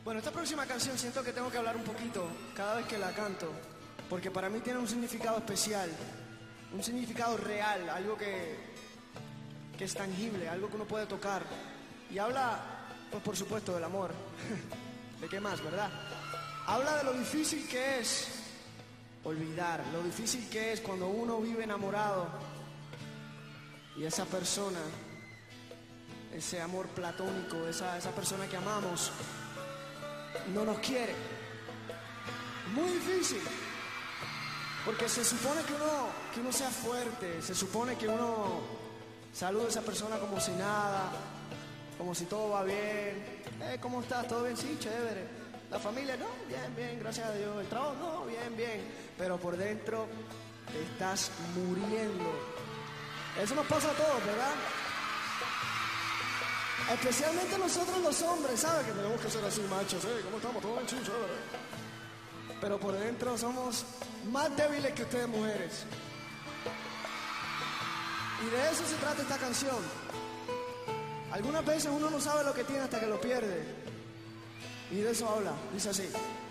Bueno, esta próxima canción siento que tengo que hablar un poquito cada vez que la canto, porque para mí tiene un significado especial, un significado real, algo que es tangible, algo que uno puede tocar. Y habla, pues por supuesto, del amor. ¿De qué más, verdad? Habla de lo difícil que es olvidar, lo difícil que es cuando uno vive enamorado y esa persona, ese amor platónico, esa persona que amamos, no nos quiere. Muy difícil, porque se supone que uno sea fuerte, se supone que uno salude a esa persona como si nada, como si todo va bien. ¿Cómo estás? ¿Todo bien? Sí, chévere. La familia, no, bien, bien, gracias a Dios. El trabajo, no, bien, bien. Pero por dentro te estás muriendo. Eso nos pasa a todos, ¿verdad? Especialmente nosotros los hombres, ¿sabes? Que tenemos que ser así machos, ¿eh? ¿Cómo estamos? Todo bien, chévere. Pero por dentro somos más débiles que ustedes mujeres. Y de eso se trata esta canción. Algunas veces uno no sabe lo que tiene hasta que lo pierde. Y de eso habla, dice así.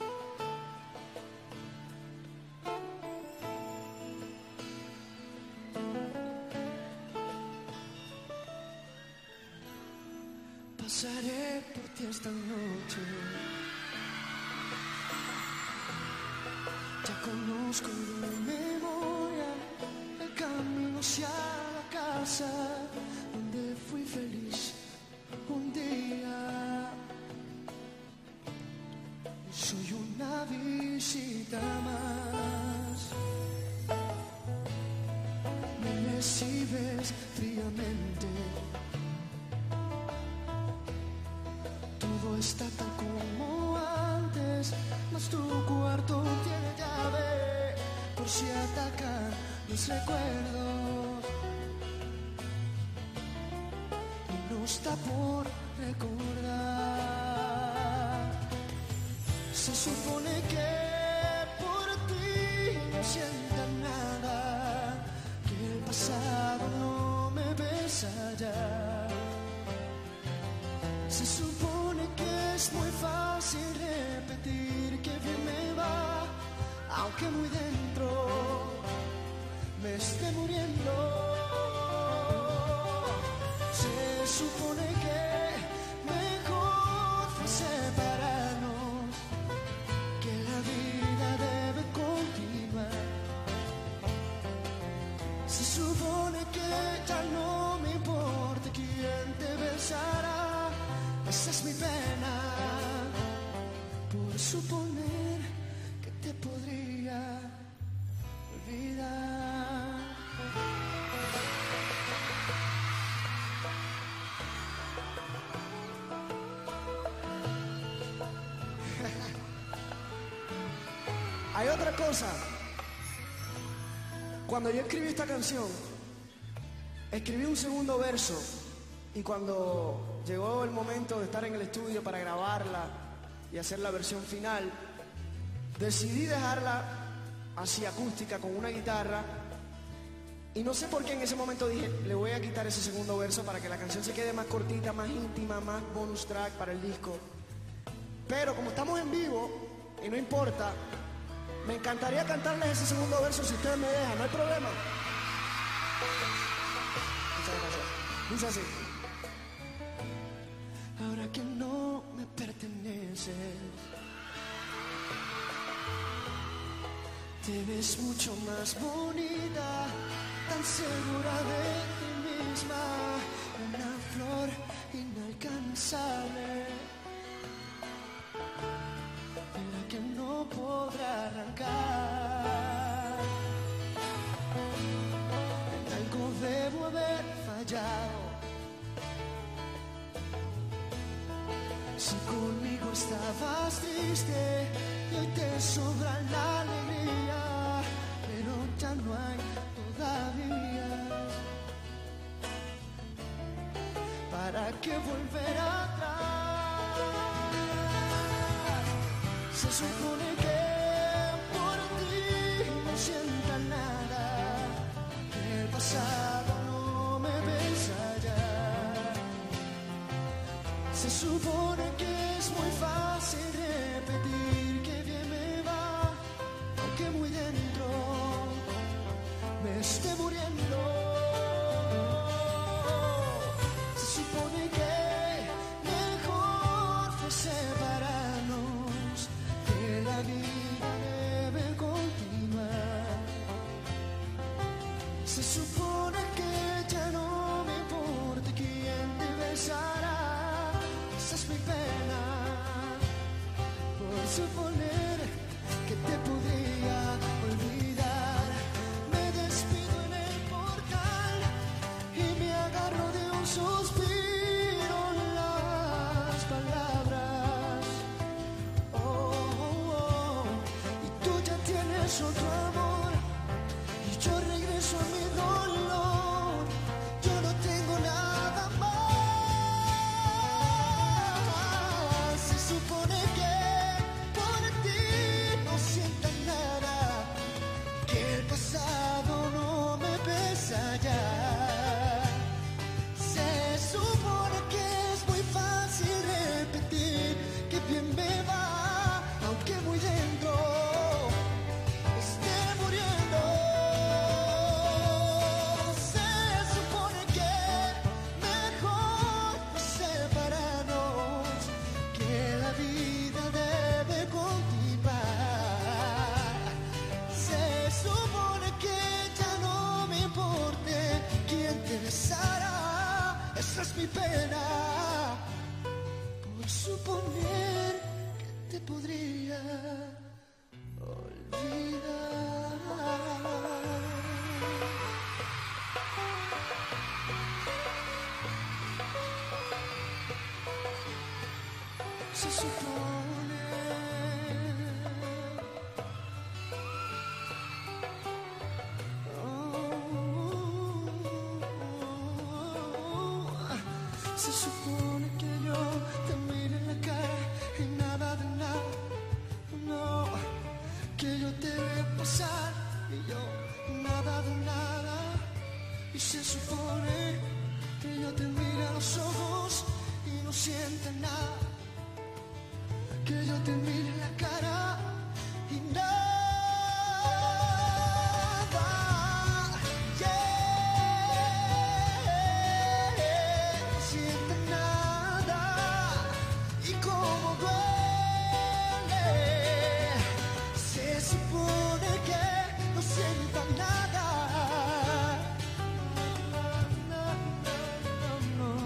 Pasaré por ti esta noche. Ya conozco de memoria el camino hacia la casa donde fui feliz un día. Soy una visita más. Me recibes fríamente. Todo está tal como antes, mas tu cuarto tiene llave por si atacan mis recuerdos. Y no está por recordar. Se supone que por ti no sienta nada, que el pasado no me besa ya. Se supone que es muy fácil repetir que bien me va, aunque muy dentro me esté muriendo. Se supone que mejor fue separarnos, que la vida debe continuar. Se supone que ya no me importa quién te besará. Esa es mi pena por suponer que te podría olvidar. Hay otra cosa. Cuando yo escribí esta canción, escribí un segundo verso. Y cuando llegó el momento de estar en el estudio para grabarla y hacer la versión final, decidí dejarla así acústica con una guitarra. Y no sé por qué en ese momento dije, le voy a quitar ese segundo verso para que la canción se quede más cortita, más íntima, más bonus track para el disco. Pero como estamos en vivo y no importa, me encantaría cantarles ese segundo verso si ustedes me dejan, no hay problema. Muchas gracias. Dice así. Ahora que no me perteneces, te ves mucho más bonita, tan segura de ti misma, una flor inalcanzable, de la que no podrá arrancar. En algo debo haber fallado. Si conmigo estabas triste y hoy te sobra la alegría, pero ya no hay todavía. ¿Para qué volver atrás? Se supone que por ti no sienta nada, que el pasado no me besa ya. Se supone que es muy fácil repetir que bien me va, aunque muy dentro me esté muriendo. Se supone que mejor fue separarnos, que la vida debe continuar. Se supone que ya no me importa quién te besará. Esa es mi pena por suponer que te podría olvidar. Me despido en el portal y me agarro de un suspiro en las palabras. Oh, oh, oh. Y tú ya tienes otro amor y yo regreso a mi dolor. Yo no tengo nada más. Se supone que por ti no siento nada, que el pasado no me pesa ya. Se supone que es muy fácil repetir que bien me va, aunque muy dentro esté muriendo. Se supone que mejor separarnos, que la vida debe continuar. Se supone que ya no me importe quién te besará. Esa es mi pena por suponer que te podría olvidar. Se supone se supone que yo te mire en la cara y nada de nada, no, que yo te debe pasar y yo nada de nada. Y se supone que yo te mire a los ojos y no sienta nada, que yo te mire en la cara y nada. No siente nada y cómo duele. Se supone que no sienta nada. No, no, no, no.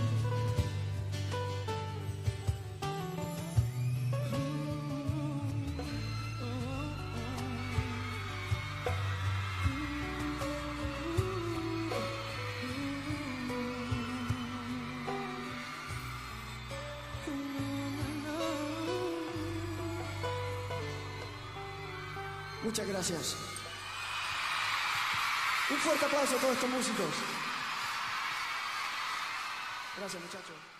Muchas gracias. Un fuerte aplauso a todos estos músicos. Gracias, muchachos.